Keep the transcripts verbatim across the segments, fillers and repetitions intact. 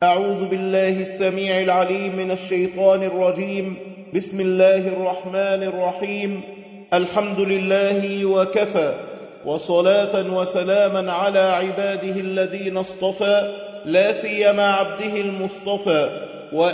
أعوذ بالله السميع العليم من الشيطان الرجيم. بسم الله الرحمن الرحيم. الحمد لله وكفى، وصلاة وسلاما على عباده الذين اصطفى، لا سيما عبده المصطفى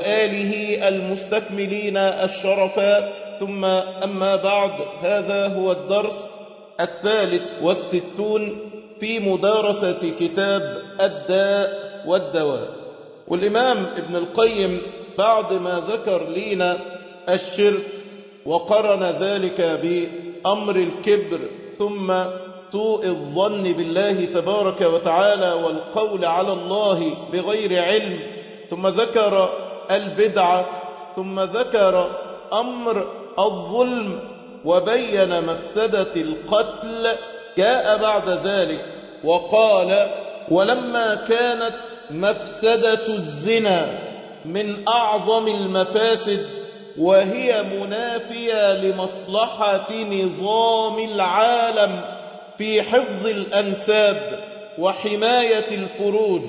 وآله المستكملين الشرفا، ثم أما بعد. هذا هو الدرس الثالث والستون في مدارسة كتاب الداء والدواء. والإمام ابن القيم بعد ما ذكر لنا الشرك وقرن ذلك بأمر الكبر ثم سوء الظن بالله تبارك وتعالى والقول على الله بغير علم، ثم ذكر البدعة، ثم ذكر أمر الظلم وبين مفسدة القتل، جاء بعد ذلك وقال: ولما كانت مفسدة الزنا من أعظم المفاسد وهي منافية لمصلحة نظام العالم في حفظ الأنساب وحماية الفروج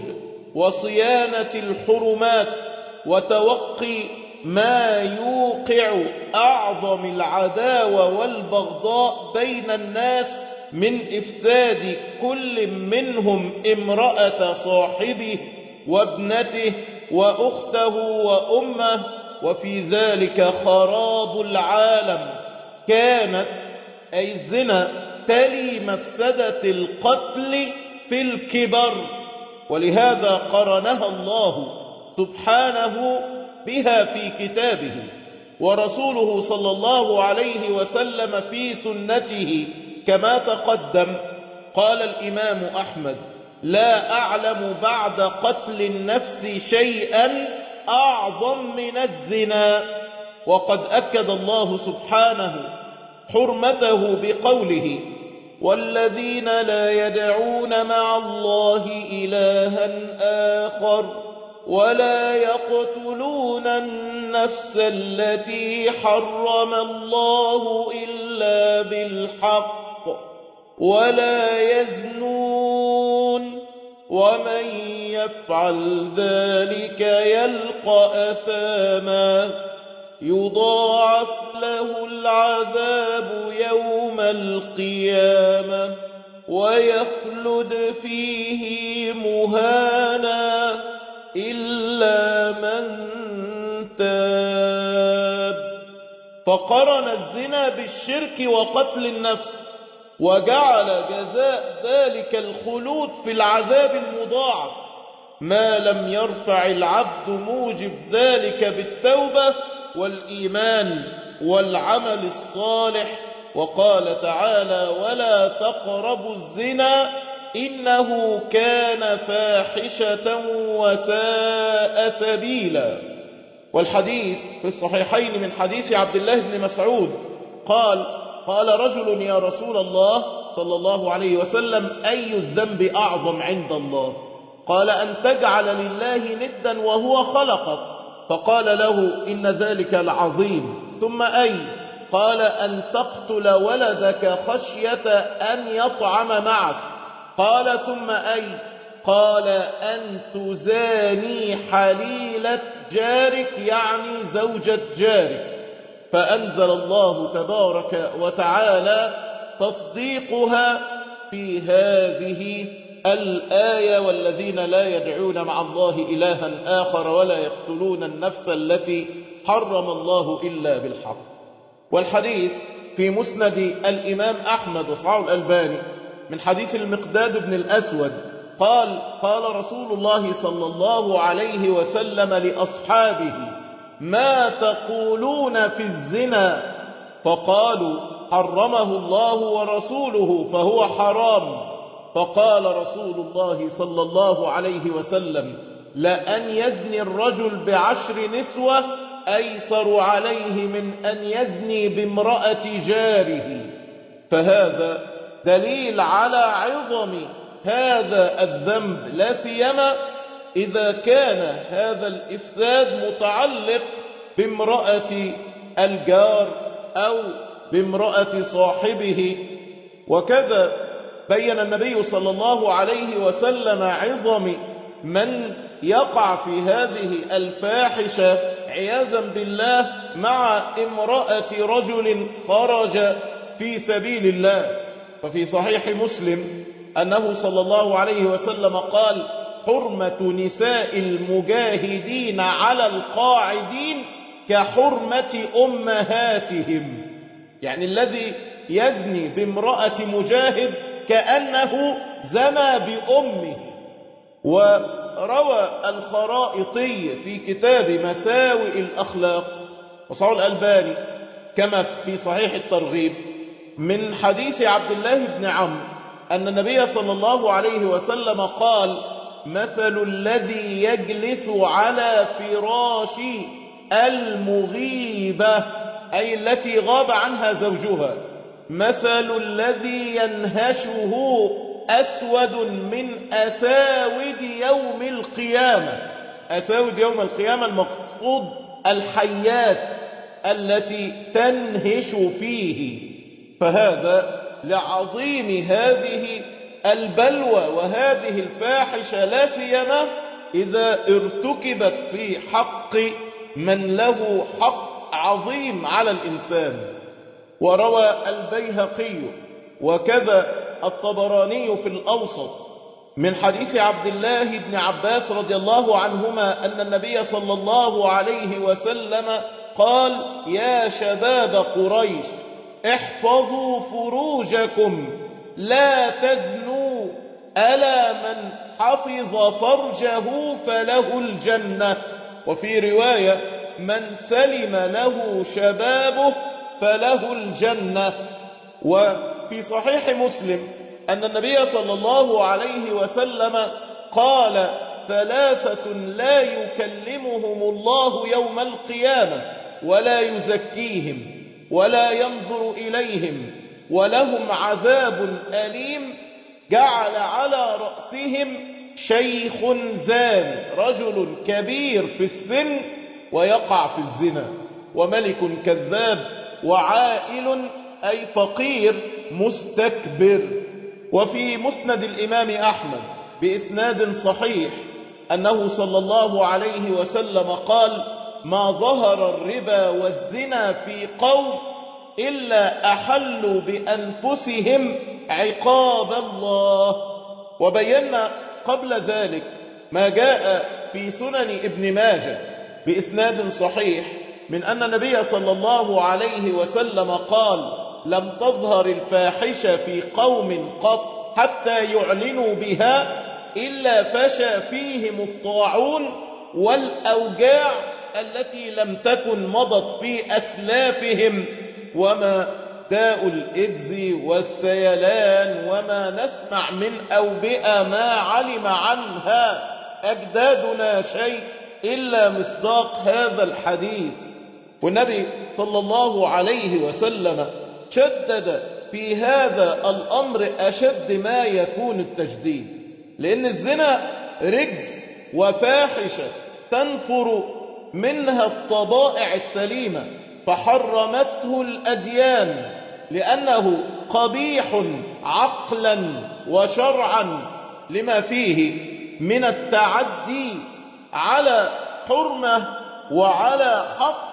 وصيانة الحرمات وتوقي ما يوقع أعظم العداوة والبغضاء بين الناس من إفساد كل منهم امرأة صاحبه وابنته وأخته وأمه، وفي ذلك خراب العالم. كانت أي الزنا تلي مفسدة القتل في الكبر، ولهذا قرنها الله سبحانه بها في كتابه، ورسوله صلى الله عليه وسلم في سنته كما تقدم. قال الإمام أحمد: لا أعلم بعد قتل النفس شيئا أعظم من الزنا. وقد أكد الله سبحانه حرمته بقوله: والذين لا يدعون مع الله إلها آخر ولا يقتلون النفس التي حرم الله إلا بالحق ولا يزنون ومن يفعل ذلك يلقى أثاما يضاعف له العذاب يوم القيامة ويخلد فيه مهانا إلا من تاب. فقرن الزنا بالشرك وقتل النفس، وجعل جزاء ذلك الخلود في العذاب المضاعف ما لم يرفع العبد موجب ذلك بالتوبة والإيمان والعمل الصالح. وقال تعالى: ولا تقربوا الزنا إنه كان فاحشة وساء سبيلا. والحديث في الصحيحين من حديث عبد الله بن مسعود قال: قال رجل: يا رسول الله صلى الله عليه وسلم، أي الذنب أعظم عند الله؟ قال: أن تجعل لله ندا وهو خلقك. فقال له: إن ذلك العظيم. ثم أي؟ قال: أن تقتل ولدك خشية أن يطعم معك. قال: ثم أي؟ قال: أن تزاني حليلة جارك، يعني زوجة جارك. فأنزل الله تبارك وتعالى تصديقها في هذه الآية: والذين لا يدعون مع الله إلها آخر ولا يقتلون النفس التي حرم الله إلا بالحق. والحديث في مسند الإمام أحمد وصححه الألباني من حديث المقداد بن الأسود قال: قال رسول الله صلى الله عليه وسلم لأصحابه: ما تقولون في الزنا؟ فقالوا: حرمه الله ورسوله فهو حرام. فقال رسول الله صلى الله عليه وسلم: لأن يزني الرجل بعشر نسوة أيسر عليه من أن يزني بامرأة جاره. فهذا دليل على عظم هذا الذنب، لا سيما إذا كان هذا الإفساد متعلق بامرأة الجار أو بامرأة صاحبه. وكذا بين النبي صلى الله عليه وسلم عظم من يقع في هذه الفاحشة عياذا بالله مع امرأة رجل خرج في سبيل الله. ففي صحيح مسلم أنه صلى الله عليه وسلم قال: حرمة نساء المجاهدين على القاعدين كحرمة أمهاتهم. يعني الذي يزني بامرأة مجاهد كأنه زنى بأمه. وروى الخرائطي في كتاب مساوئ الأخلاق وصححه الألباني كما في صحيح الترغيب من حديث عبد الله بن عمرو أن النبي صلى الله عليه وسلم قال: مثل الذي يجلس على فراش المغيبة، أي التي غاب عنها زوجها، مثل الذي ينهشه أسود من أساود يوم القيامة. أساود يوم القيامة المقصود الحيات التي تنهش فيه. فهذا لعظيم هذه البلوى وهذه الفاحشة، لا سيما إذا ارتكبت في حق من له حق عظيم على الإنسان. وروى البيهقي وكذا الطبراني في الأوسط من حديث عبد الله بن عباس رضي الله عنهما أن النبي صلى الله عليه وسلم قال: يا شباب قريش احفظوا فروجكم لا تزنوا، ألا من حفظ فرجه فله الجنة. وفي رواية: من سلم له شبابه فله الجنة. وفي صحيح مسلم أن النبي صلى الله عليه وسلم قال: ثلاثة لا يكلمهم الله يوم القيامة ولا يزكيهم ولا ينظر إليهم ولهم عذاب أليم، جعل على رأسهم شيخ زان، رجل كبير في السن ويقع في الزنا، وملك كذاب، وعائل أي فقير مستكبر. وفي مسند الإمام أحمد بإسناد صحيح أنه صلى الله عليه وسلم قال: ما ظهر الربا والزنا في قوم إلا أحلوا بأنفسهم عقاب الله. وبينا قبل ذلك ما جاء في سنن ابن ماجه بإسناد صحيح من أن النبي صلى الله عليه وسلم قال: لم تظهر الفاحشة في قوم قط حتى يعلنوا بها إلا فشى فيهم الطاعون والأوجاع التي لم تكن مضت في أسلافهم، وما داء الإجز والسيلان وما نسمع من أوبئة ما علم عنها أجدادنا شيء إلا مصداق هذا الحديث. والنبي صلى الله عليه وسلم شدد في هذا الأمر أشد ما يكون التشديد، لأن الزنا رجس وفاحشة تنفر منها الطبائع السليمة، فحرمته الأديان لأنه قبيح عقلا وشرعا لما فيه من التعدي على حرمة وعلى حق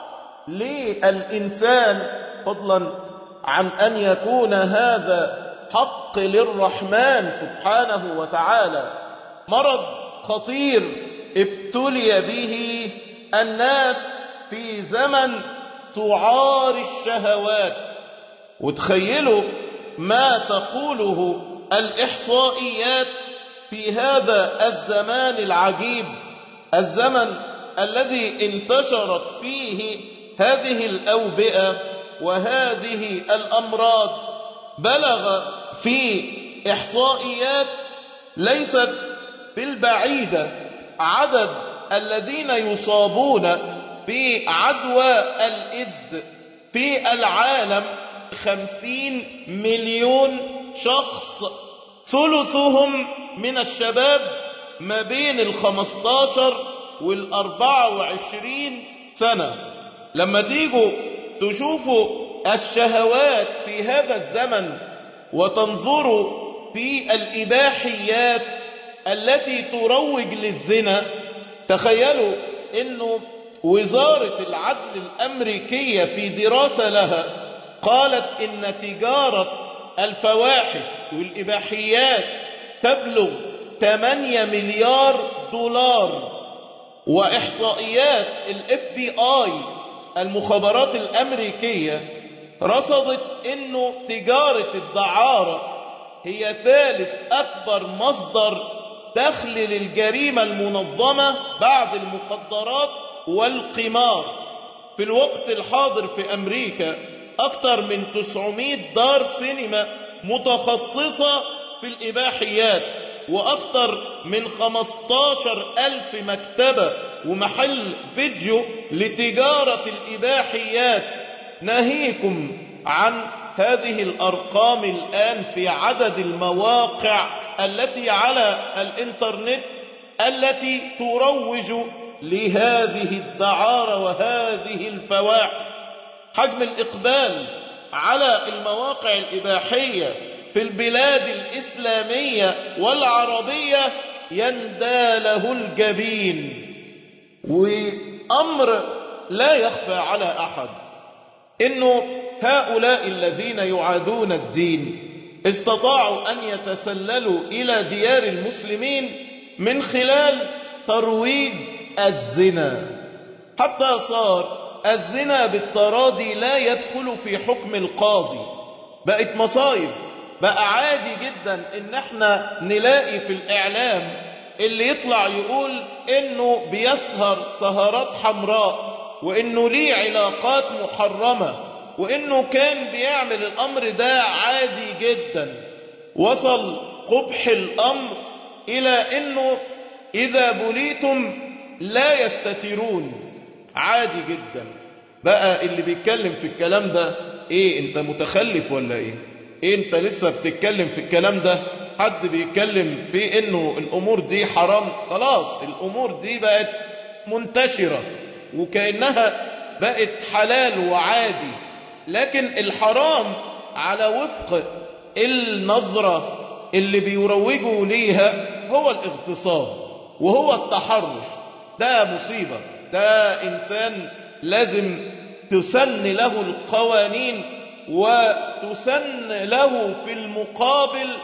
للإنسان، فضلا عن أن يكون هذا حق للرحمن سبحانه وتعالى. مرض خطير ابتلي به الناس في زمن تعار الشهوات. وتخيلوا ما تقوله الإحصائيات في هذا الزمان العجيب، الزمن الذي انتشرت فيه هذه الأوبئة وهذه الأمراض. بلغ في إحصائيات ليست بالبعيدة عدد الذين يصابون بعدوى الإيدز في العالم خمسين مليون شخص، ثلثهم من الشباب ما بين الخمستاشر والأربعة وعشرين سنة. لما تيجوا تشوفوا الشهوات في هذا الزمن وتنظروا في الإباحيات التي تروج للزنا، تخيلوا انه وزارة العدل الامريكية في دراسة لها قالت ان تجارة الفواحش والاباحيات تبلغ ثمانية مليار دولار. واحصائيات الاف بي اي المخابرات الامريكية رصدت انه تجارة الدعارة هي ثالث اكبر مصدر دخل للجريمة المنظمة بعد المخدرات والقمار. في الوقت الحاضر في امريكا اكثر من تسعمائة دار سينما متخصصة في الاباحيات، واكثر من خمستاشر الف مكتبة ومحل فيديو لتجارة الاباحيات. ناهيكم عن هذه الارقام الان في عدد المواقع التي على الانترنت التي تروج لهذه الدعارة وهذه الفواحش. حجم الإقبال على المواقع الإباحية في البلاد الإسلامية والعربية يندى له الجبين. وأمر لا يخفى على أحد إنه هؤلاء الذين يعادون الدين استطاعوا أن يتسللوا إلى ديار المسلمين من خلال ترويج الزنا، حتى صار الزنا بالتراضي لا يدخل في حكم القاضي. بقت مصايب، بقى عادي جدا ان احنا نلاقي في الاعلام اللي يطلع يقول انه بيسهر سهرات حمراء وانه ليه علاقات محرمة وانه كان بيعمل الامر ده عادي جدا. وصل قبح الامر الى انه اذا بليتم لا يستترون، عادي جدا. بقى اللي بيتكلم في الكلام ده ايه، انت متخلف ولا ايه؟ ايه انت لسه بتتكلم في الكلام ده؟ حد بيتكلم في انه الامور دي حرام؟ خلاص الامور دي بقت منتشرة وكأنها بقت حلال وعادي. لكن الحرام على وفق النظرة اللي بيروجوا ليها هو الاغتصاب وهو التحرش. ده مصيبة، ده إنسان لازم تسن له القوانين وتسن له في المقابل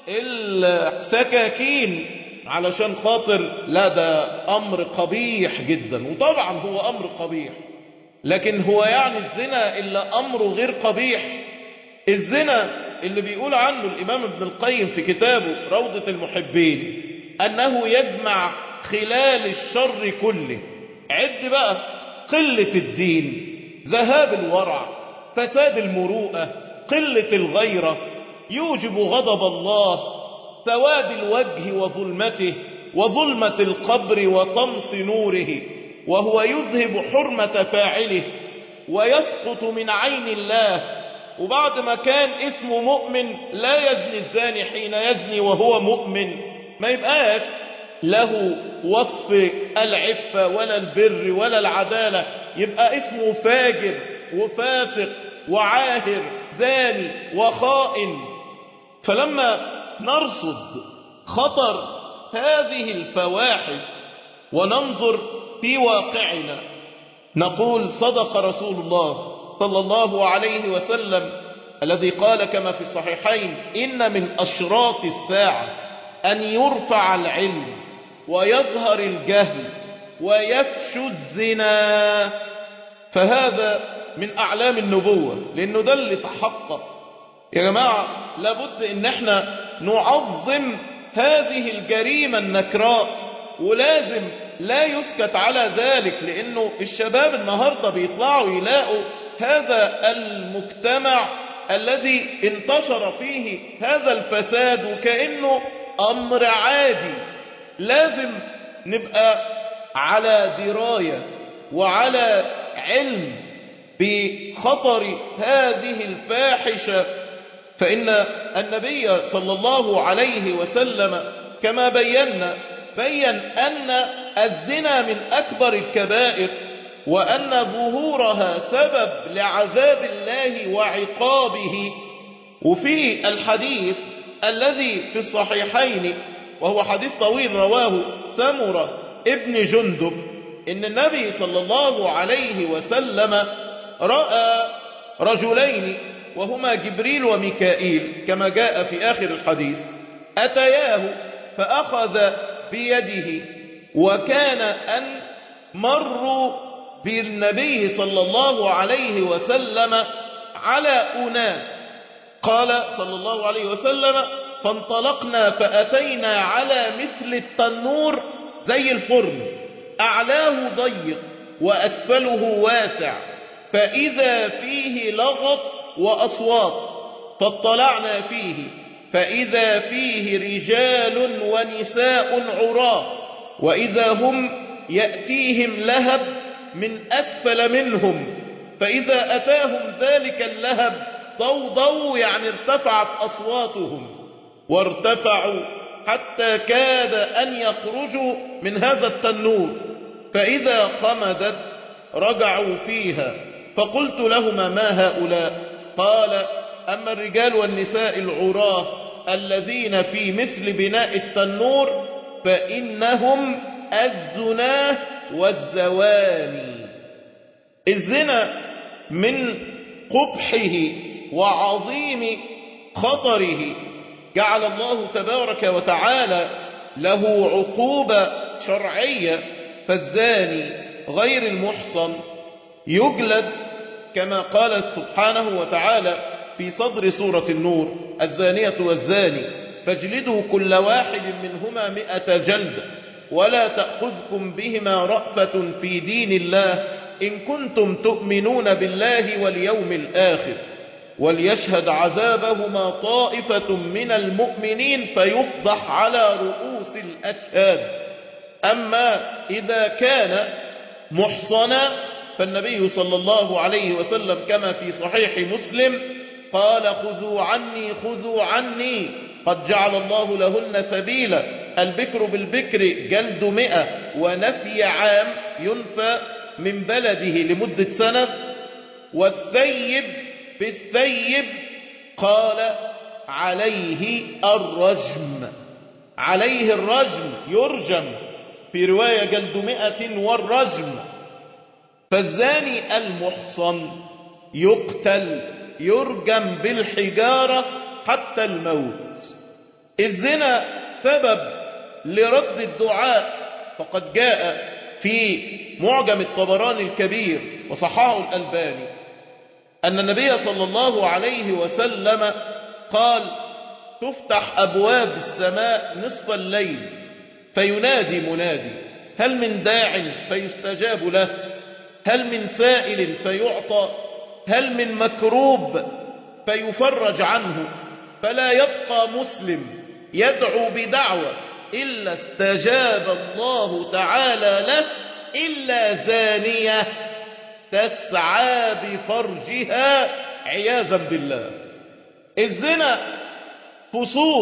السكاكين علشان خاطر لا، ده أمر قبيح جدا. وطبعا هو أمر قبيح، لكن هو يعني الزنا إلا أمره غير قبيح؟ الزنا اللي بيقول عنه الإمام ابن القيم في كتابه روضة المحبين أنه يجمع خلال الشر كله. عد بقى: قلة الدين، ذهاب الورع، فساد المروءة، قلة الغيرة، يوجب غضب الله، سواد الوجه وظلمته، وظلمة القبر وطمس نوره، وهو يذهب حرمة فاعله ويسقط من عين الله. وبعد ما كان اسمه مؤمن لا يزني الزاني حين يزني وهو مؤمن، ما يبقاش له وصف العفة ولا البر ولا العدالة، يبقى اسمه فاجر وفاسق وعاهر زاني وخائن. فلما نرصد خطر هذه الفواحش وننظر في واقعنا نقول صدق رسول الله صلى الله عليه وسلم الذي قال كما في الصحيحين: إن من أشراط الساعة أن يرفع العلم ويظهر الجهل ويفشو الزنا. فهذا من أعلام النبوة، لأنه ده اللي تحقق. يا جماعة لابد إن احنا نعظم هذه الجريمة النكراء، ولازم لا يسكت على ذلك، لأنه الشباب النهاردة بيطلعوا يلاقوا هذا المجتمع الذي انتشر فيه هذا الفساد وكأنه أمر عادي. لازم نبقى على دراية وعلى علم بخطر هذه الفاحشة، فإن النبي صلى الله عليه وسلم كما بينا بين أن الزنا من أكبر الكبائر، وأن ظهورها سبب لعذاب الله وعقابه. وفي الحديث الذي في الصحيحين وهو حديث طويل رواه سمرة ابن جندب إن النبي صلى الله عليه وسلم رأى رجلين وهما جبريل وميكائيل كما جاء في آخر الحديث، أتياه فأخذ بيده، وكان أن مروا بالنبي صلى الله عليه وسلم على أناس. قال صلى الله عليه وسلم: فانطلقنا فأتينا على مثل التنور زي الفرن، أعلاه ضيق وأسفله واسع، فإذا فيه لغط وأصوات، فاطلعنا فيه فإذا فيه رجال ونساء عراة، وإذا هم يأتيهم لهب من أسفل منهم، فإذا أتاهم ذلك اللهب ضوضوا، يعني ارتفعت أصواتهم وارتفعوا حتى كاد أن يخرجوا من هذا التنور، فإذا خمدت رجعوا فيها. فقلت لهما: ما هؤلاء؟ قال: أما الرجال والنساء العراه الذين في مثل بناء التنور فإنهم الزناه والزواني. الزنا من قبحه وعظيم خطره جعل الله تبارك وتعالى له عقوبة شرعية، فالزاني غير المحصن يجلد كما قال سبحانه وتعالى في صدر سورة النور: الزانية والزاني فاجلدوا كل واحد منهما مئة جلدة ولا تأخذكم بهما رأفة في دين الله إن كنتم تؤمنون بالله واليوم الآخر وليشهد عذابهما طائفة من المؤمنين فيفضح على رؤوس الأشهاد. أما إذا كان محصنا فالنبي صلى الله عليه وسلم كما في صحيح مسلم قال: خذوا عني خذوا عني قد جعل الله لهن سبيلا. البكر بالبكر جلد مئة ونفي عام، ينفى من بلده لمدة سنة. والثيب بالثيب قال: عليه الرجم، عليه الرجم، يرجم، في رواية جلد مئة والرجم. فالزاني المحصن يقتل، يرجم بالحجارة حتى الموت. الزنا سبب لرد الدعاء، فقد جاء في معجم الطبراني الكبير وصححه الألباني أن النبي صلى الله عليه وسلم قال: تفتح أبواب السماء نصف الليل فينادي منادي: هل من داع فيستجاب له؟ هل من سائل فيعطى؟ هل من مكروب فيفرج عنه؟ فلا يبقى مسلم يدعو بدعوة إلا استجاب الله تعالى له، إلا زانية تسعى بفرجها عياذا بالله. الزنا فسوق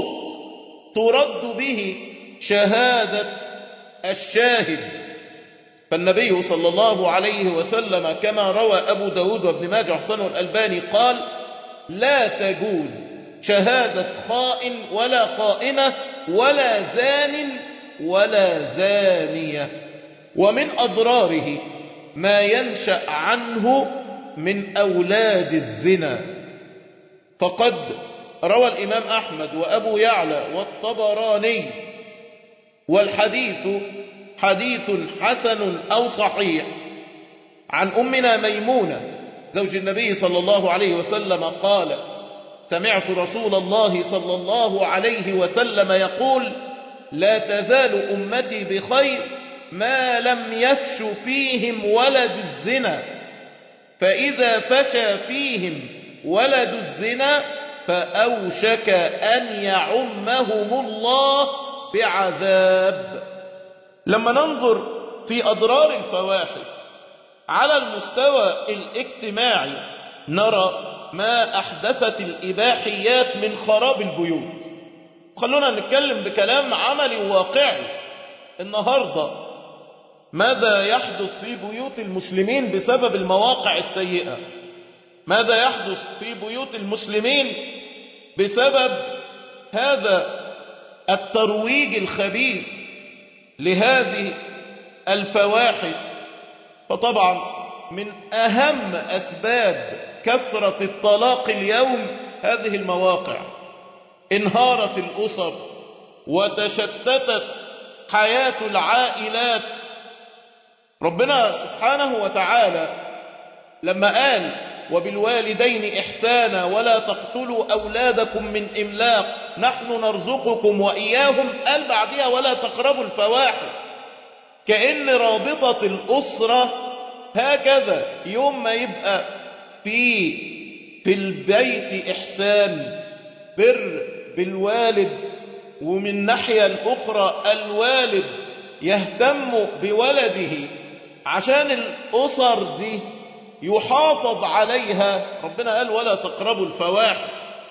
ترد به شهادة الشاهد. فالنبي صلى الله عليه وسلم كما روى أبو داود وابن ماجه وحسنه الألباني قال: لا تجوز شهادة خائن ولا خائنة ولا زان ولا زانية. ومن أضراره ما ينشأ عنه من أولاد الزنا، فقد روى الإمام أحمد وأبو يعلى والطبراني، والحديث حديث حسن أو صحيح، عن أمنا ميمونة زوج النبي صلى الله عليه وسلم قال: سمعت رسول الله صلى الله عليه وسلم يقول: لا تزال أمتي بخير ما لم يفش فيهم ولد الزنا، فإذا فشى فيهم ولد الزنا فأوشك أن يعمهم الله بعذاب. لما ننظر في أضرار الفواحش على المستوى الاجتماعي نرى ما أحدثت الإباحيات من خراب البيوت. خلونا نتكلم بكلام عملي وواقعي. النهاردة ماذا يحدث في بيوت المسلمين بسبب المواقع السيئة؟ ماذا يحدث في بيوت المسلمين بسبب هذا الترويج الخبيث لهذه الفواحش. فطبعا من أهم أسباب كثرة الطلاق اليوم هذه المواقع. انهارت الأسر وتشتتت حياة العائلات. ربنا سبحانه وتعالى لما قال وبالوالدين إحسانا ولا تقتلوا أولادكم من إملاق نحن نرزقكم وإياهم، قال بعدها ولا تقربوا الفواحش. كأن رابطة الأسرة هكذا، يوم ما يبقى في في البيت إحسان بر بالوالد، ومن ناحية الأخرى الوالد يهتم بولده عشان الأسر دي يحافظ عليها، ربنا قال ولا تقربوا الفواحش.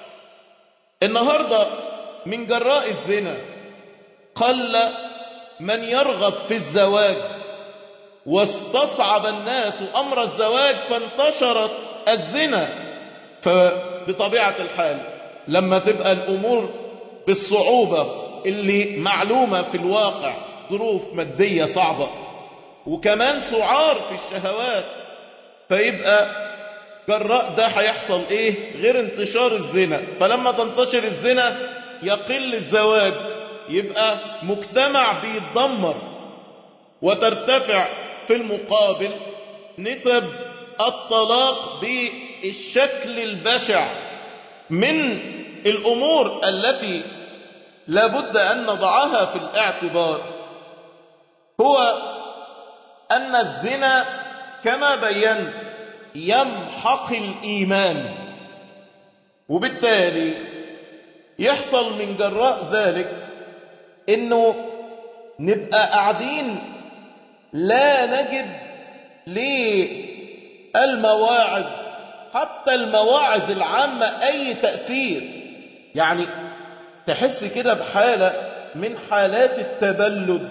النهاردة من جراء الزنا قل من يرغب في الزواج، واستصعب الناس أمر الزواج فانتشرت الزنا. فبطبيعة الحال لما تبقى الأمور بالصعوبة اللي معلومة في الواقع، ظروف مادية صعبة وكمان سعار في الشهوات، فيبقى جراء ده هيحصل ايه غير انتشار الزنا. فلما تنتشر الزنا يقل الزواج، يبقى مجتمع بيتدمر، وترتفع في المقابل نسب الطلاق بالشكل البشع. من الأمور التي لابد أن نضعها في الاعتبار هو أن الزنا كما بينت يمحق الإيمان، وبالتالي يحصل من جراء ذلك إنه نبقى قاعدين لا نجد للمواعظ، حتى المواعظ العامة، أي تأثير. يعني تحس كده بحالة من حالات التبلد،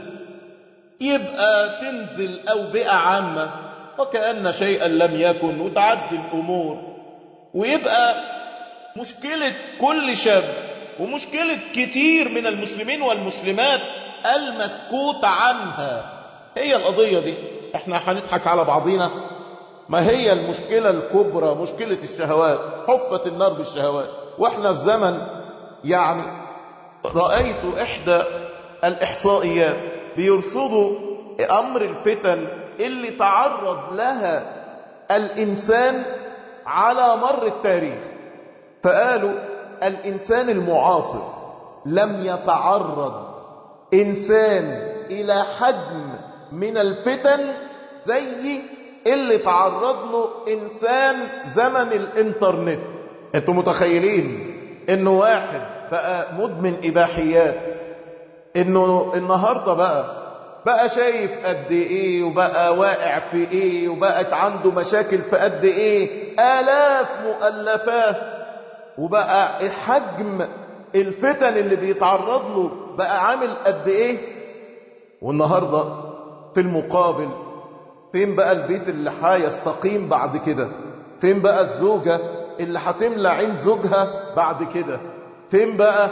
يبقى تنزل أوبئة عامة وكأن شيئا لم يكن وتعدي الأمور، ويبقى مشكلة كل شاب ومشكلة كتير من المسلمين والمسلمات المسكوت عنها. هي القضية دي، احنا هنضحك على بعضينا؟ ما هي المشكلة الكبرى مشكلة الشهوات، حفت النار بالشهوات. واحنا في زمن، يعني رأيت إحدى الإحصائيات بيرصدوا أمر الفتن اللي تعرض لها الإنسان على مر التاريخ، فقالوا الإنسان المعاصر لم يتعرض إنسان إلى حجم من الفتن زي اللي تعرض له إنسان زمن الإنترنت. أنتم متخيلين إنه واحد بقى مدمن إباحيات، إنه النهاردة بقى بقى شايف قد إيه، وبقى واقع في إيه، وبقت عنده مشاكل في قد إيه، آلاف مؤلفات، وبقى حجم الفتن اللي بيتعرض له بقى عامل قد إيه. والنهاردة في المقابل فين بقى البيت اللي هيستقيم بعد كده؟ فين بقى الزوجة اللي هتملى عين زوجها بعد كده؟ فين بقى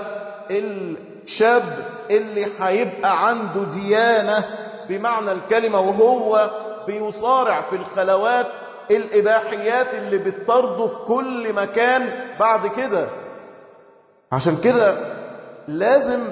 الشاب اللي هيبقى عنده ديانة بمعنى الكلمة وهو بيصارع في الخلوات الإباحيات اللي بتطرده في كل مكان بعد كده؟ عشان كده لازم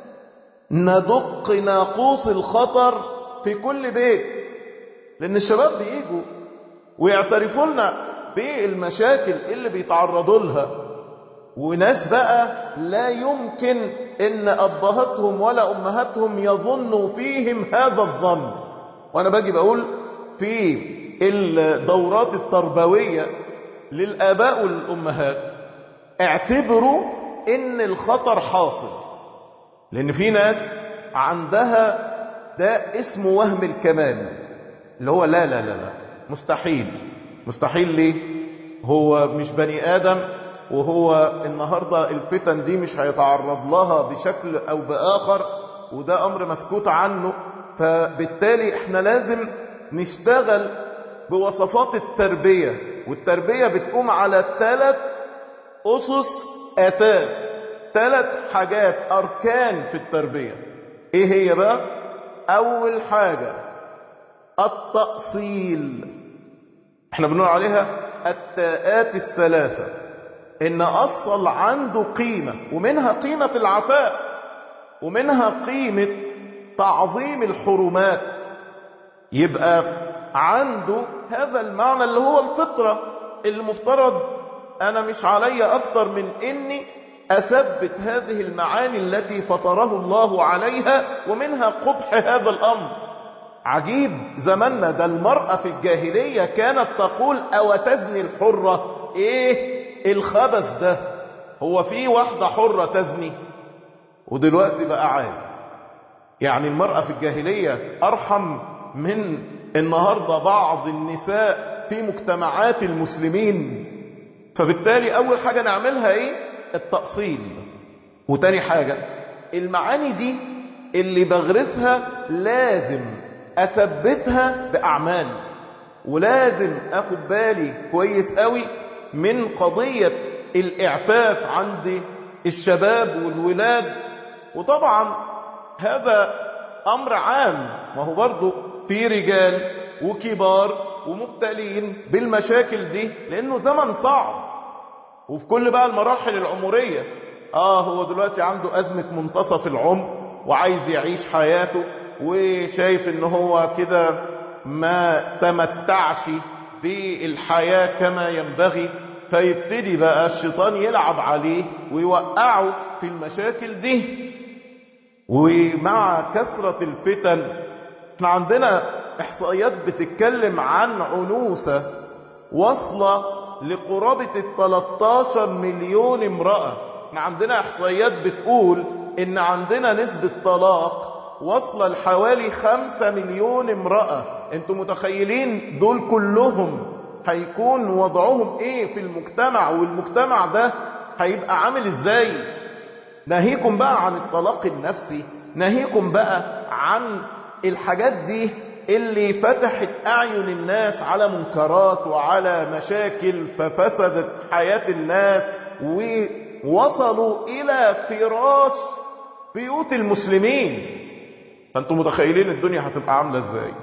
ندق ناقوس الخطر في كل بيت، لأن الشباب بييجوا ويعترفوا لنا بالمشاكل اللي بيتعرضوا لها، وناس بقى لا يمكن ان ابهاتهم ولا امهاتهم يظنوا فيهم هذا الظن. وانا باجي بقول في الدورات التربوية للآباء والأمهات اعتبروا ان الخطر حاصل، لان في ناس عندها ده اسمه وهم الكمال، اللي هو لا لا لا لا مستحيل. مستحيل ليه؟ هو مش بني آدم، وهو النهاردة الفتن دي مش هيتعرض لها بشكل أو بآخر، وده أمر مسكوت عنه. فبالتالي احنا لازم نشتغل بوصفات التربية، والتربية بتقوم على ثلاث أسس أساس، ثلاث حاجات أركان في التربية. ايه هي بقى؟ أول حاجة التأصيل، احنا بنقول عليها التاءات الثلاثة، ان أصل عنده قيمة، ومنها قيمة العفاء، ومنها قيمة تعظيم الحرمات. يبقى عنده هذا المعنى اللي هو الفطرة، المفترض أنا مش علي أكتر من إني أثبت هذه المعاني التي فطره الله عليها، ومنها قبح هذا الأمر. عجيب زماننا ده، المرأة في الجاهلية كانت تقول أو تزني الحرة. إيه الخبث ده؟ هو في واحدة حرة تزني؟ ودلوقتي بقى عادي. يعني المرأة في الجاهلية أرحم من النهاردة بعض النساء في مجتمعات المسلمين. فبالتالي أول حاجة نعملها إيه؟ التأصيل. وتاني حاجة المعاني دي اللي بغرسها لازم أثبتها بأعمال، ولازم أخد بالي كويس قوي من قضية الإعفاف عند الشباب والولاد. وطبعا هذا أمر عام، ما هو برضو في رجال وكبار ومبتلين بالمشاكل دي، لأنه زمن صعب وفي كل بقى المراحل العمرية. آه هو دلوقتي عنده أزمة منتصف العمر وعايز يعيش حياته، وشايف إنه هو كده ما تمتعش بالحياة كما ينبغي، فيبتدي بقى الشيطان يلعب عليه ويوقعه في المشاكل دي. ومع كثرة الفتن احنا عندنا احصائيات بتتكلم عن عنوسة واصلة لقرابة التلتاشر مليون امرأة. احنا عندنا احصائيات بتقول ان عندنا نسبة طلاق واصلة لحوالي خمسة مليون امرأة. انتوا متخيلين دول كلهم هيكون وضعهم ايه في المجتمع، والمجتمع ده هيبقى عامل ازاي؟ ناهيكم بقى عن الطلاق النفسي، ناهيكم بقى عن الحاجات دي اللي فتحت أعين الناس على منكرات وعلى مشاكل ففسدت حياة الناس ووصلوا إلى فراش بيوت المسلمين. فأنتم متخيلين الدنيا هتبقى عاملة ازاي؟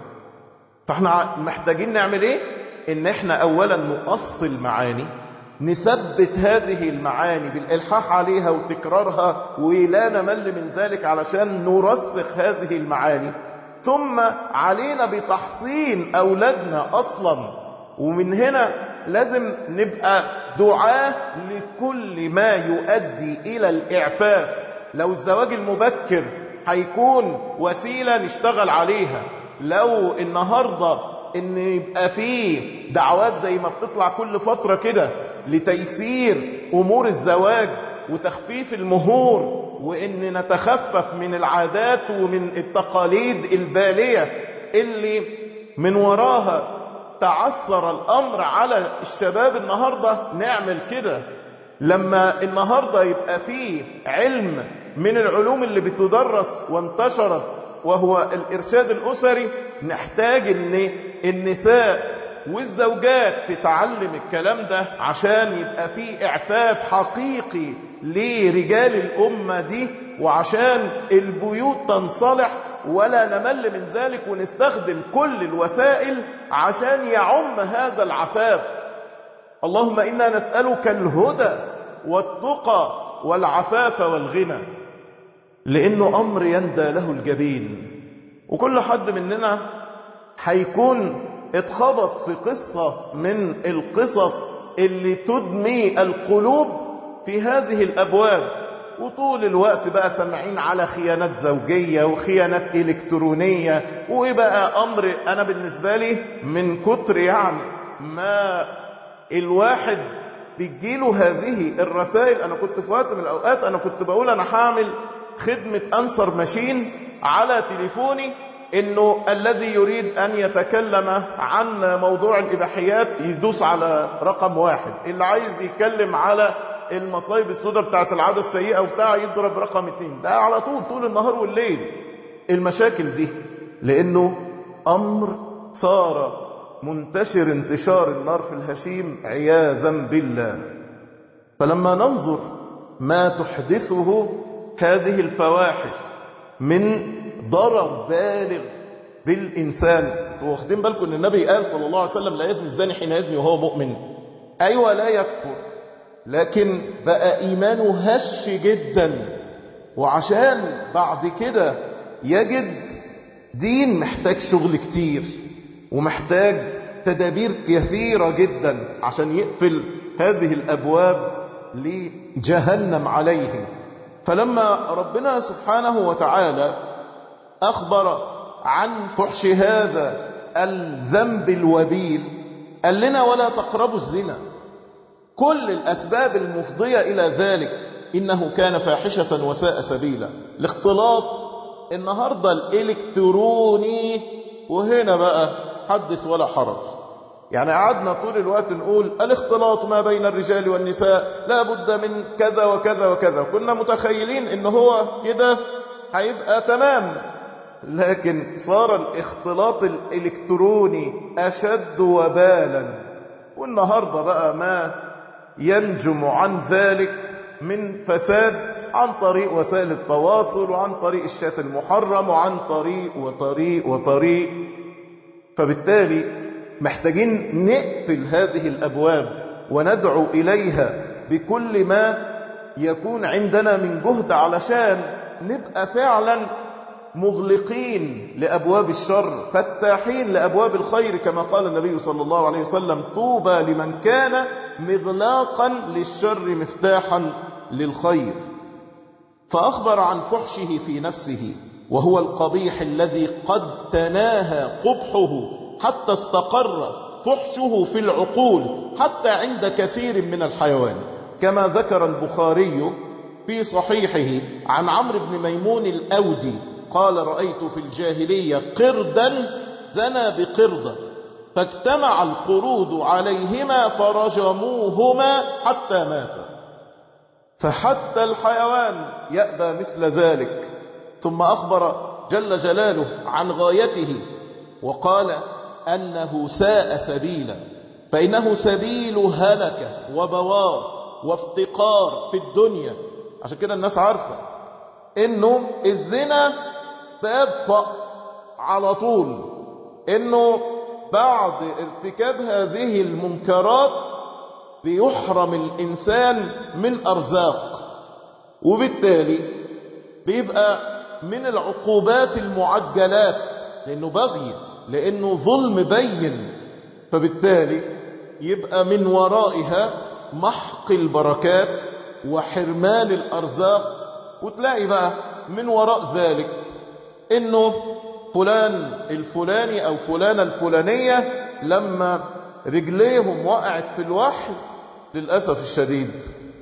فاحنا محتاجين نعمل ايه؟ ان احنا اولا نؤصل معاني، نثبت هذه المعاني بالإلحاح عليها وتكرارها ولا نمل من ذلك علشان نرسخ هذه المعاني. ثم علينا بتحصين أولادنا أصلا، ومن هنا لازم نبقى دعاة لكل ما يؤدي إلى الإعفاف. لو الزواج المبكر هيكون وسيلة نشتغل عليها، لو النهاردة ان يبقى فيه دعوات زي ما بتطلع كل فترة كده لتيسير امور الزواج وتخفيف المهور، وان نتخفف من العادات ومن التقاليد البالية اللي من وراها تعثر الامر على الشباب النهاردة، نعمل كده. لما النهاردة يبقى فيه علم من العلوم اللي بتدرس وانتشرت وهو الإرشاد الأسري، نحتاج ان النساء والزوجات تتعلم الكلام ده عشان يبقى فيه إعفاف حقيقي لرجال الأمة دي، وعشان البيوت تنصلح ولا نمل من ذلك، ونستخدم كل الوسائل عشان يعم هذا العفاف. اللهم إنا نسألك الهدى والتقى والعفاف والغنى، لأنه أمر يندى له الجبين. وكل حد مننا هيكون اتخبط في قصة من القصص اللي تدمي القلوب في هذه الأبواب، وطول الوقت بقى سمعين على خيانات زوجية وخيانات إلكترونية، وبقى أمر أنا بالنسبة لي من كتر يعني ما الواحد بيجيله هذه الرسائل. أنا كنت في وقت من الأوقات أنا كنت بقول أنا هعمل خدمة أنصر ماشين على تليفوني، إنه الذي يريد أن يتكلم عن موضوع الإباحيات يدوس على رقم واحد، اللي عايز يتكلم على المصايب السوداء بتاعت العادة السيئة وبتاع يضرب رقم اتنين. ده على طول طول النهار والليل المشاكل دي، لأنه أمر صار منتشر انتشار النار في الهشيم عياذا بالله. فلما ننظر ما تحدثه هذه الفواحش من ضرر بالغ بالإنسان. واخدين بالكم أن النبي قال صلى الله عليه وسلم لا يزني الزاني حين يزني وهو مؤمن. أيوة لا يكفر، لكن بقى إيمانه هش جدا، وعشان بعد كده يجد دين محتاج شغل كتير ومحتاج تدابير كثيرة جدا عشان يقفل هذه الأبواب لجهنم عليه. فلما ربنا سبحانه وتعالى أخبر عن فحش هذا الذنب الوبيل قال لنا ولا تقربوا الزنا. كل الأسباب المفضية إلى ذلك إنه كان فاحشة وساء سبيلا. الاختلاط النهاردة الإلكتروني، وهنا بقى حدث ولا حرج. يعني قعدنا طول الوقت نقول الاختلاط ما بين الرجال والنساء لا بد من كذا وكذا وكذا، كنا متخيلين إن هو كده هيبقى تمام، لكن صار الاختلاط الإلكتروني أشد وبالا. والنهاردة بقى ما ينجم عن ذلك من فساد عن طريق وسائل التواصل، وعن طريق الشات المحرم، وعن طريق وطريق وطريق. فبالتالي محتاجين نقفل هذه الأبواب وندعو إليها بكل ما يكون عندنا من جهد علشان نبقى فعلا مغلقين لأبواب الشر، فتاحين لأبواب الخير، كما قال النبي صلى الله عليه وسلم طوبى لمن كان مغلاقا للشر مفتاحا للخير. فأخبر عن فحشه في نفسه، وهو القبيح الذي قد تناهى قبحه حتى استقر فحشه في العقول حتى عند كثير من الحيوان، كما ذكر البخاري في صحيحه عن عمرو بن ميمون الأودي قال رأيت في الجاهلية قردا زنى بقردة فاجتمع القرود عليهما فرجموهما حتى ماتا. فحتى الحيوان يأبى مثل ذلك. ثم أخبر جل جلاله عن غايته وقال أنه ساء سبيلا، فإنه سبيل هلكة وبوار وافتقار في الدنيا. عشان كده الناس عارفة إنه الزنا باب فقر على طول، إنه بعد ارتكاب هذه المنكرات بيحرم الإنسان من أرزاق، وبالتالي بيبقى من العقوبات المعجلات، لأنه بغي، لأنه ظلم بين. فبالتالي يبقى من ورائها محق البركات وحرمان الأرزاق. وتلاقي بقى من وراء ذلك إنه فلان الفلاني أو فلانة الفلانية لما رجليهم وقعت في الوحل للأسف الشديد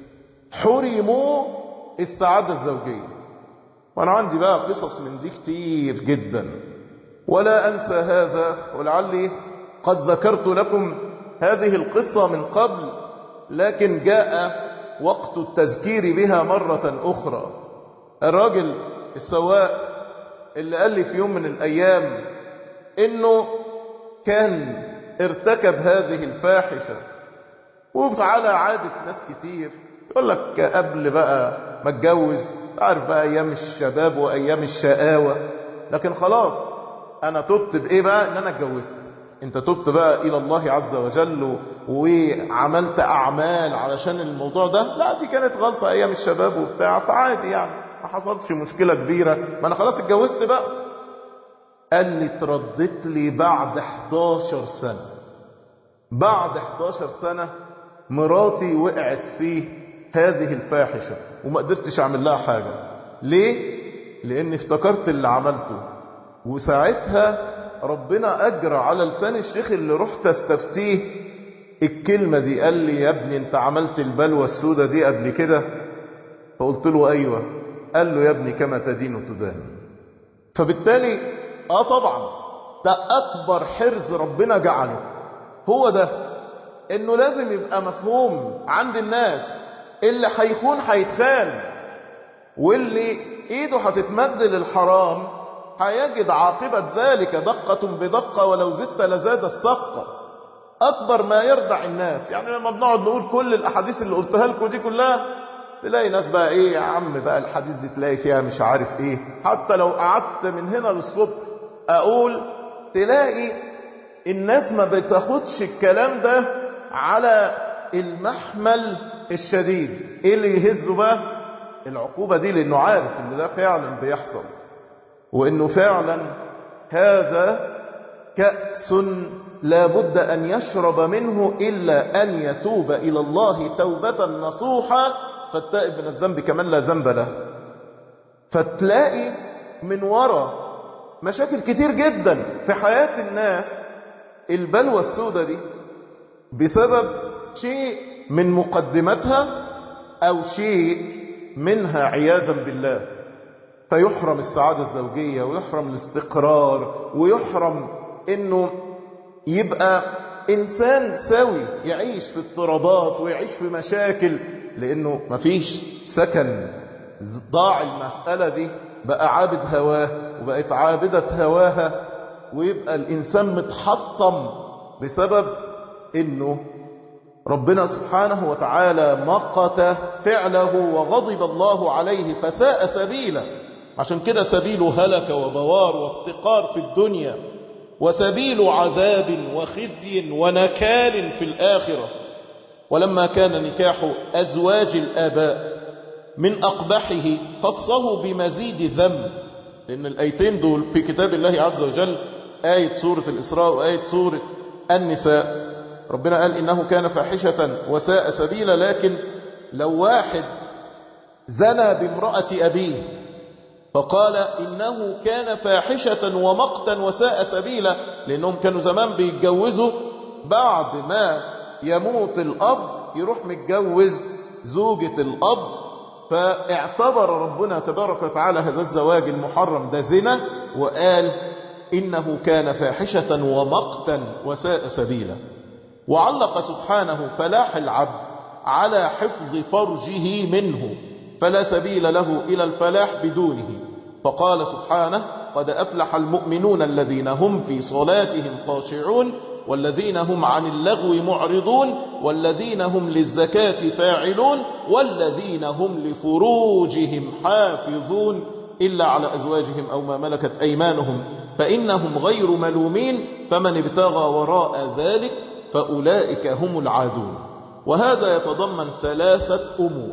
حرموا السعادة الزوجية. وأنا عندي بقى قصص من دي كتير جدا، ولا أنسى هذا، ولعلي قد ذكرت لكم هذه القصة من قبل، لكن جاء وقت التذكير بها مرة أخرى. الراجل السواق اللي قال لي في يوم من الأيام إنه كان ارتكب هذه الفاحشة، وعلى عادة ناس كتير يقول لك قبل بقى ما اتجوز، تعرف بقى أيام الشباب وأيام الشقاوة، لكن خلاص أنا تبت بإيه بقى؟ إن أنا اتجوزت. أنت تبت بقى إلى الله عز وجل وعملت أعمال علشان الموضوع ده؟ لا، دي كانت غلطة أيام الشباب وبتاع، فعادي يعني ما حصلش مشكلة كبيرة، ما أنا خلاص اتجوزت بقى. قال لي اتردت لي بعد حداشر سنة، بعد حداشر سنة مراتي وقعت في هذه الفاحشة وما قدرتش أعمل لها حاجة. ليه؟ لأني افتكرت اللي عملته، وساعتها ربنا أجرى على لسان الشيخ اللي رحت استفتيه الكلمة دي. قال لي يا ابني انت عملت البلوى السودة دي قبل كده؟ فقلت له أيوة. قال له يا ابني كما تدين تدان. فبالتالي اه طبعا ده أكبر حرز ربنا جعله، هو ده انه لازم يبقى مفهوم عند الناس اللي هيخون هيتخان، واللي ايده هتتمد للحرام هيجد عاقبة ذلك دقة بدقة ولو زدت لزاد السقة. أكبر ما يردع الناس، يعني لما بنقعد نقول كل الأحاديث اللي قلتها لكم دي كلها، تلاقي ناس بقى إيه يا عم بقى الحديث دي تلاقي فيها مش عارف إيه، حتى لو قعدت من هنا للصبح أقول تلاقي الناس ما بتاخدش الكلام ده على المحمل الشديد. ايه اللي يهزه بقى؟ العقوبة دي، لانه عارف ان ده فعلا بيحصل، وانه فعلا هذا كأس لا بد ان يشرب منه الا ان يتوب الى الله توبة نصوحة، فالتائب من الذنب كمن لا ذنب له. فتلاقي من وراء مشاكل كتير جدا في حياة الناس البلوى السوداء دي بسبب شيء من مقدمتها أو شيء منها عياذا بالله، فيحرم السعادة الزوجية ويحرم الاستقرار ويحرم انه يبقى انسان سوي، يعيش في اضطرابات ويعيش في مشاكل لانه مفيش سكن. ضاع المسألة دي، بقى عابد هواه وبقت عابدة هواها، ويبقى الانسان متحطم بسبب انه ربنا سبحانه وتعالى مقت فعله وغضب الله عليه فساء سبيله. عشان كده سبيله هلك وبوار وافتقار في الدنيا، وسبيل عذاب وخزي ونكال في الآخرة. ولما كان نكاح أزواج الآباء من أقبحه خصه بمزيد ذنب، لأن الآيتين دول في كتاب الله عز وجل، آية سورة الإسراء وآية سورة النساء، ربنا قال إنه كان فاحشة وساء سبيلا. لكن لو واحد زنى بامرأة أبيه فقال إنه كان فاحشة ومقتا وساء سبيلا، لأنهم كانوا زمان بيتجوزوا بعد ما يموت الأب يروح متجوز زوجة الأب، فاعتبر ربنا تبارك وتعالى هذا الزواج المحرم ده زنا، وقال إنه كان فاحشة ومقتا وساء سبيلا. وعلق سبحانه فلاح العبد على حفظ فرجه منه، فلا سبيل له إلى الفلاح بدونه. فقال سبحانه قد أفلح المؤمنون الذين هم في صلاتهم خاشعون والذين هم عن اللغو معرضون والذين هم للزكاة فاعلون والذين هم لفروجهم حافظون إلا على أزواجهم أو ما ملكت أيمانهم فإنهم غير ملومين فمن ابتغى وراء ذلك فأولئك هم العادون. وهذا يتضمن ثلاثة أمور: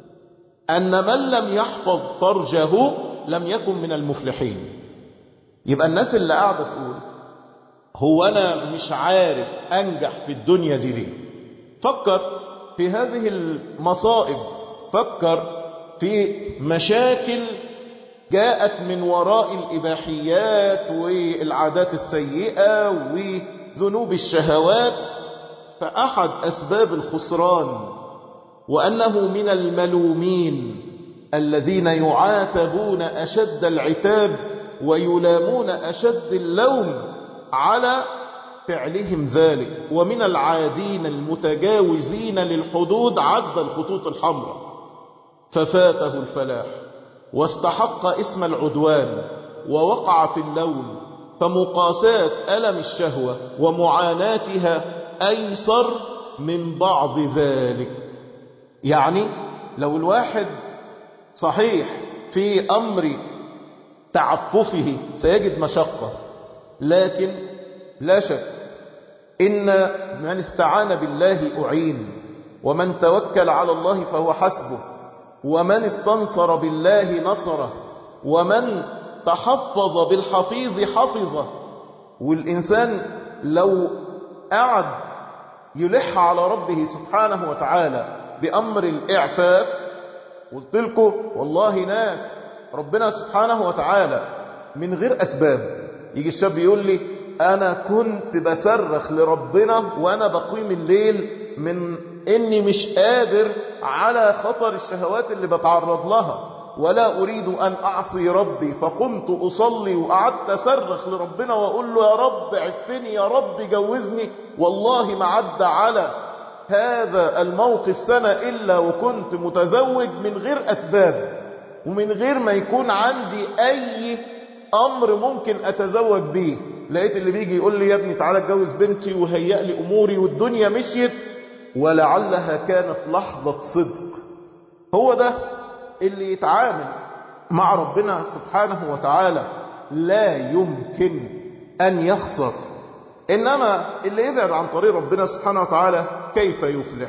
أن من لم يحفظ فرجه لم يكن من المفلحين. يبقى الناس اللي قاعدة تقول هو أنا مش عارف أنجح في الدنيا دي ليه، فكر في هذه المصائب، فكر في مشاكل جاءت من وراء الإباحيات والعادات السيئة وذنوب الشهوات. فأحد أسباب الخسران وأنه من الملومين الذين يعاتبون أشد العتاب ويلامون أشد اللوم على فعلهم ذلك، ومن العادين المتجاوزين للحدود عد الخطوط الحمراء، ففاته الفلاح واستحق اسم العدوان ووقع في اللوم. فمقاسات ألم الشهوة ومعاناتها أيسر من بعض ذلك. يعني لو الواحد صحيح في أمر تعففه سيجد مشقة، لكن لا شك إن من استعان بالله أعين، ومن توكل على الله فهو حسبه، ومن استنصر بالله نصره، ومن تحفظ بالحفيظ حفظه. والإنسان لو قعد يلح على ربه سبحانه وتعالى بأمر الإعفاف، قلت لكم والله ناس ربنا سبحانه وتعالى من غير أسباب، يجي الشاب يقول لي أنا كنت بصرخ لربنا وأنا بقيم الليل من إني مش قادر على خطر الشهوات اللي بتعرض لها، ولا أريد أن أعصي ربي، فقمت أصلي وقعدت أصرخ لربنا وأقول له يا رب عفني، يا رب جوزني. والله ما عد على هذا الموقف سنة إلا وكنت متزوج من غير أسباب، ومن غير ما يكون عندي أي أمر ممكن أتزوج به. لقيت اللي بيجي يقول لي يا ابني تعالى اتجوز بنتي وهيأ لي أموري والدنيا مشيت، ولعلها كانت لحظة صدق. هو ده اللي يتعامل مع ربنا سبحانه وتعالى لا يمكن أن يخسر. إنما اللي يبعد عن طريق ربنا سبحانه وتعالى كيف يفلح؟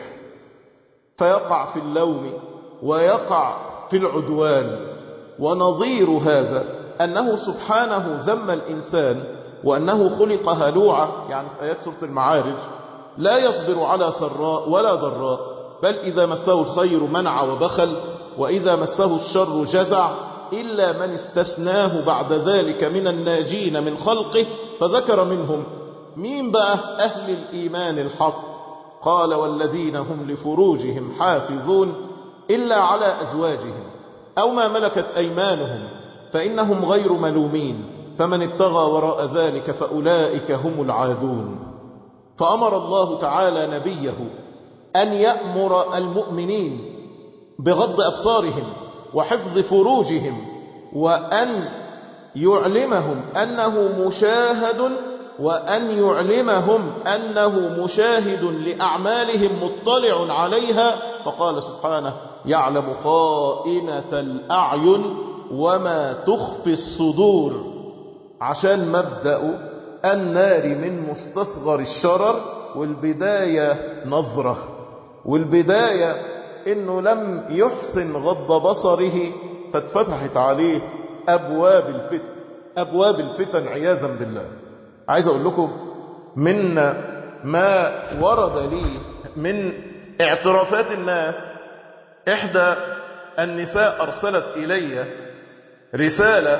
فيقع في اللوم ويقع في العدوان. ونظير هذا أنه سبحانه ذم الإنسان وأنه خلق هلوعا، يعني في آيات سورة المعارج، لا يصبر على سراء ولا ضراء، بل إذا مسه الخير منع وبخل، وإذا مسه الشر جزع، إلا من استثناه بعد ذلك من الناجين من خلقه، فذكر منهم مين بقى؟ أهل الإيمان الحق. قال والذين هم لفروجهم حافظون إلا على أزواجهم أو ما ملكت أيمانهم فإنهم غير ملومين، فمن ابتغى وراء ذلك فأولئك هم العادون. فأمر الله تعالى نبيه أن يأمر المؤمنين بغض أبصارهم وحفظ فروجهم، وأن يعلمهم أنه مشاهد وأن يعلمهم أنه مشاهد لأعمالهم مطلع عليها. فقال سبحانه يعلم خائنة الأعين وما تخفي الصدور، عشان مبدأ النار من مستصغر الشرر، والبداية نظرة، والبداية إنه لم يحسن غض بصره فاتفتحت عليه أبواب الفتن، أبواب الفتن عياذا بالله. عايز أقول لكم من ما ورد لي من اعترافات الناس، إحدى النساء أرسلت إلي رسالة،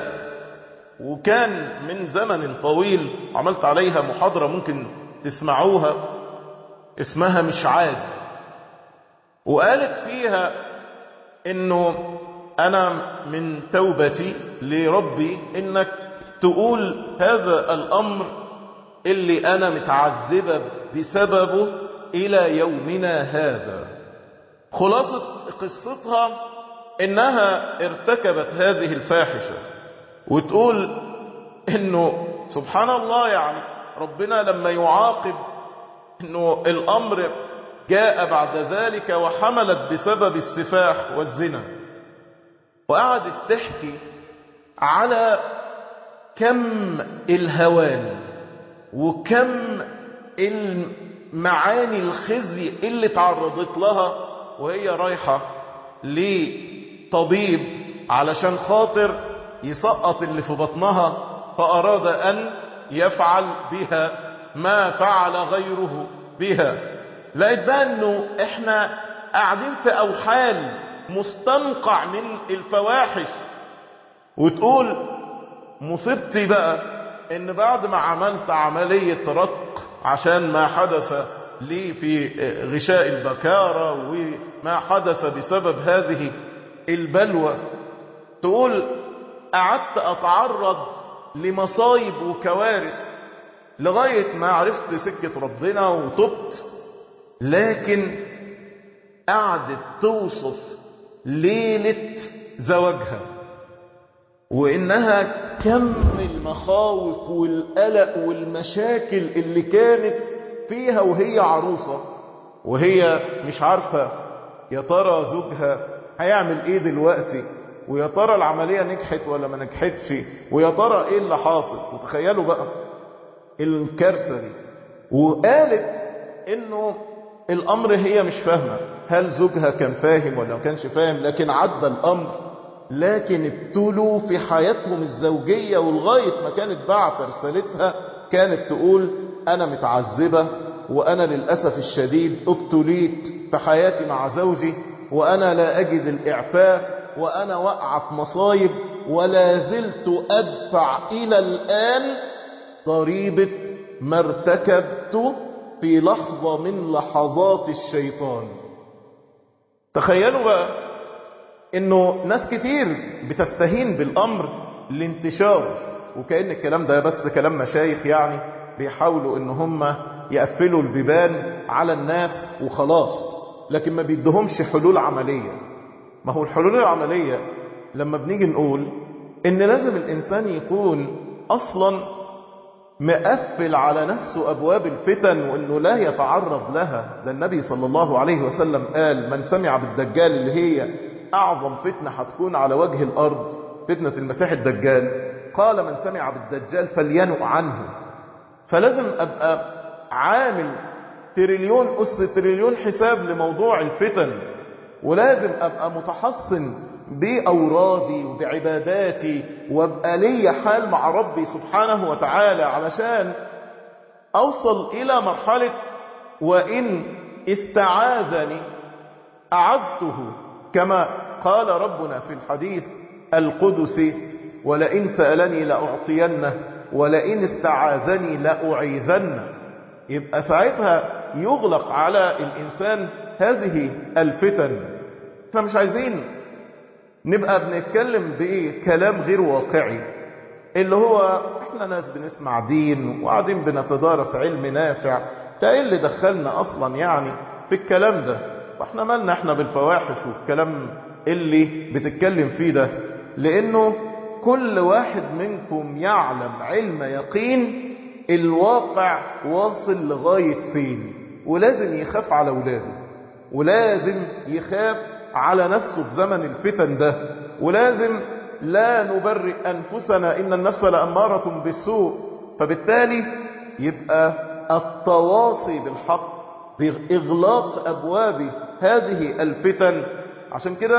وكان من زمن طويل عملت عليها محاضرة ممكن تسمعوها، اسمها مش عادي، وقالت فيها إنه أنا من توبتي لربي إنك تقول هذا الأمر اللي أنا متعذبة بسببه إلى يومنا هذا. خلاصة قصتها إنها ارتكبت هذه الفاحشة، وتقول إنه سبحان الله، يعني ربنا لما يعاقب إنه الأمر جاء بعد ذلك وحملت بسبب السفاح والزنا. وقعدت تحكي على كم الهوان وكم المعاني الخزي اللي تعرضت لها وهي رايحة لطبيب علشان خاطر يسقط اللي في بطنها، فأراد أن يفعل بها ما فعل غيره بها. لقيت بقى انه احنا قاعدين في أوحال مستنقع من الفواحش، وتقول مصيبتي بقى ان بعد ما عملت عملية رتق عشان ما حدث لي في غشاء البكارة وما حدث بسبب هذه البلوى، تقول قعدت اتعرض لمصايب وكوارث لغاية ما عرفت سكة ربنا وتبت. لكن قعدت توصف ليلة زواجها وإنها كم المخاوف والقلق والمشاكل اللي كانت فيها وهي عروسة، وهي مش عارفة يا ترى زوجها هيعمل ايه دلوقتي، ويا ترى العملية نجحت ولا ما نجحتش، ويا ترى ايه اللي حاصل. وتخيلوا بقى الكارثة دي. وقالت انه الامر هي مش فاهمة هل زوجها كان فاهم ولا ما كانش فاهم، لكن عدى الامر. لكن ابتلوا في حياتهم الزوجية، ولغاية ما كانت بعت رسالتها كانت تقول أنا متعذبة، وأنا للأسف الشديد ابتليت في حياتي مع زوجي، وأنا لا أجد الإعفاف، وأنا وقع في مصايب، ولا زلت أدفع إلى الآن ضريبة ما ارتكبت في لحظة من لحظات الشيطان. تخيلوا بقى انه ناس كتير بتستهين بالامر لانتشار، وكأن الكلام ده بس كلام مشايخ يعني بيحاولوا ان هم يقفلوا البيبان على الناس وخلاص، لكن ما بيدهمش حلول عملية. ما هو الحلول العملية لما بنيجي نقول ان لازم الانسان يكون اصلا مقفل على نفسه ابواب الفتن وانه لا يتعرض لها. ده النبي صلى الله عليه وسلم قال من سمع بالدجال، اللي هي أعظم فتنة هتكون على وجه الأرض، فتنة المسيح الدجال، قال من سمع بالدجال فلينؤ عنه. فلازم أبقى عامل تريليون أس تريليون حساب لموضوع الفتن، ولازم أبقى متحصن بأورادي وبعباداتي، وابقى لي حال مع ربي سبحانه وتعالى علشان أوصل إلى مرحلة وإن استعاذني أعذته، كما قال ربنا في الحديث القدسي: ولئن سألني لأعطينه ولئن استعاذني لأعيذنه. يبقى ساعتها يغلق على الإنسان هذه الفتن. احنا مش عايزين نبقى بنتكلم بكلام غير واقعي، اللي هو احنا ناس بنسمع دين وقاعدين بنتدارس علم نافع، فايه اللي دخلنا اصلا يعني في الكلام ده، واحنا مالنا احنا بالفواحش والكلام اللي بتتكلم فيه ده. لانه كل واحد منكم يعلم علم يقين الواقع واصل لغاية فين، ولازم يخاف على اولاده، ولازم يخاف على نفسه في زمن الفتن ده، ولازم لا نبرئ أنفسنا إن النفس لأمارة بالسوء. فبالتالي يبقى التواصي بالحق بإغلاق أبواب هذه الفتن. عشان كده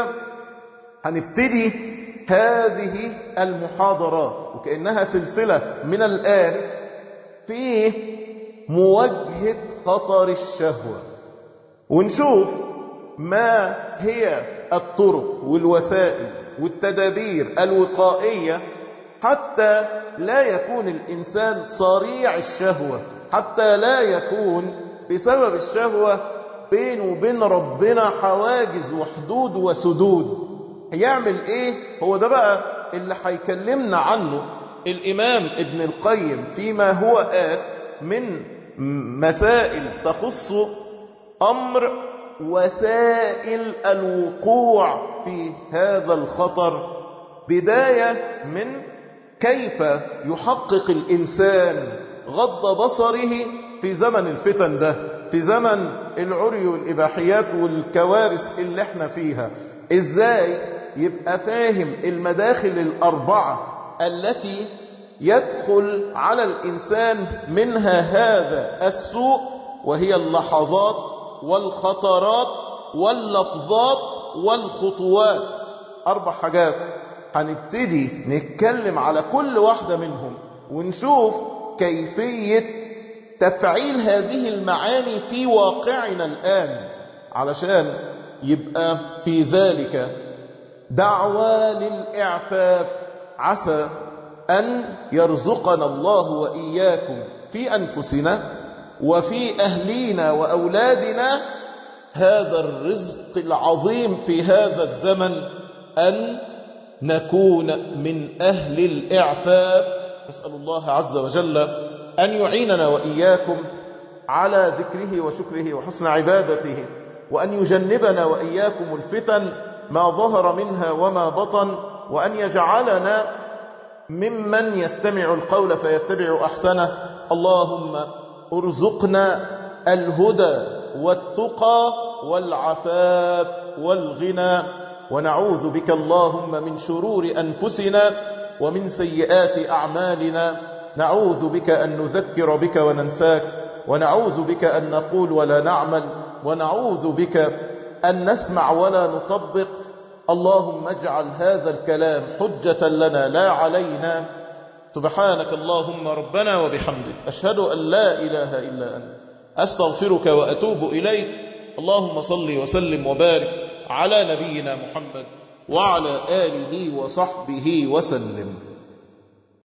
هنبتدي هذه المحاضرات وكأنها سلسلة من الآن في مواجهة خطر الشهوة، ونشوف ما هي الطرق والوسائل والتدابير الوقائية حتى لا يكون الإنسان صريع الشهوة، حتى لا يكون بسبب الشهوة بينه وبين ربنا حواجز وحدود وسدود. هيعمل ايه؟ هو ده بقى اللي هيكلمنا عنه الإمام ابن القيم فيما هو آت من مسائل تخص أمر وسائل الوقوع في هذا الخطر، بداية من كيف يحقق الإنسان غض بصره في زمن الفتن ده، في زمن العري والإباحيات والكوارث اللي احنا فيها. ازاي يبقى فاهم المداخل الأربعة التي يدخل على الإنسان منها هذا السوء، وهي اللحظات والخطرات واللفظات والخطوات. أربع حاجات هنبتدي نتكلم على كل واحدة منهم ونشوف كيفية تفعيل هذه المعاني في واقعنا الآن، علشان يبقى في ذلك دعوة للإعفاف. عسى أن يرزقنا الله وإياكم في أنفسنا وفي أهلينا وأولادنا هذا الرزق العظيم في هذا الزمن، أن نكون من أهل الإعفاف. نسأل الله عز وجل أن يعيننا وإياكم على ذكره وشكره وحسن عبادته، وأن يجنبنا وإياكم الفتن ما ظهر منها وما بطن، وأن يجعلنا ممن يستمع القول فيتبع أحسنه. اللهم ارزقنا الهدى والتقى والعفاف والغنى، ونعوذ بك اللهم من شرور أنفسنا ومن سيئات أعمالنا. نعوذ بك أن نذكر بك وننساك، ونعوذ بك أن نقول ولا نعمل، ونعوذ بك أن نسمع ولا نطبق. اللهم اجعل هذا الكلام حجة لنا لا علينا. سبحانك اللهم ربنا وبحمدك، أشهد أن لا إله إلا أنت، أستغفرك وأتوب إليك. اللهم صل وسلم وبارك على نبينا محمد وعلى آله وصحبه وسلم.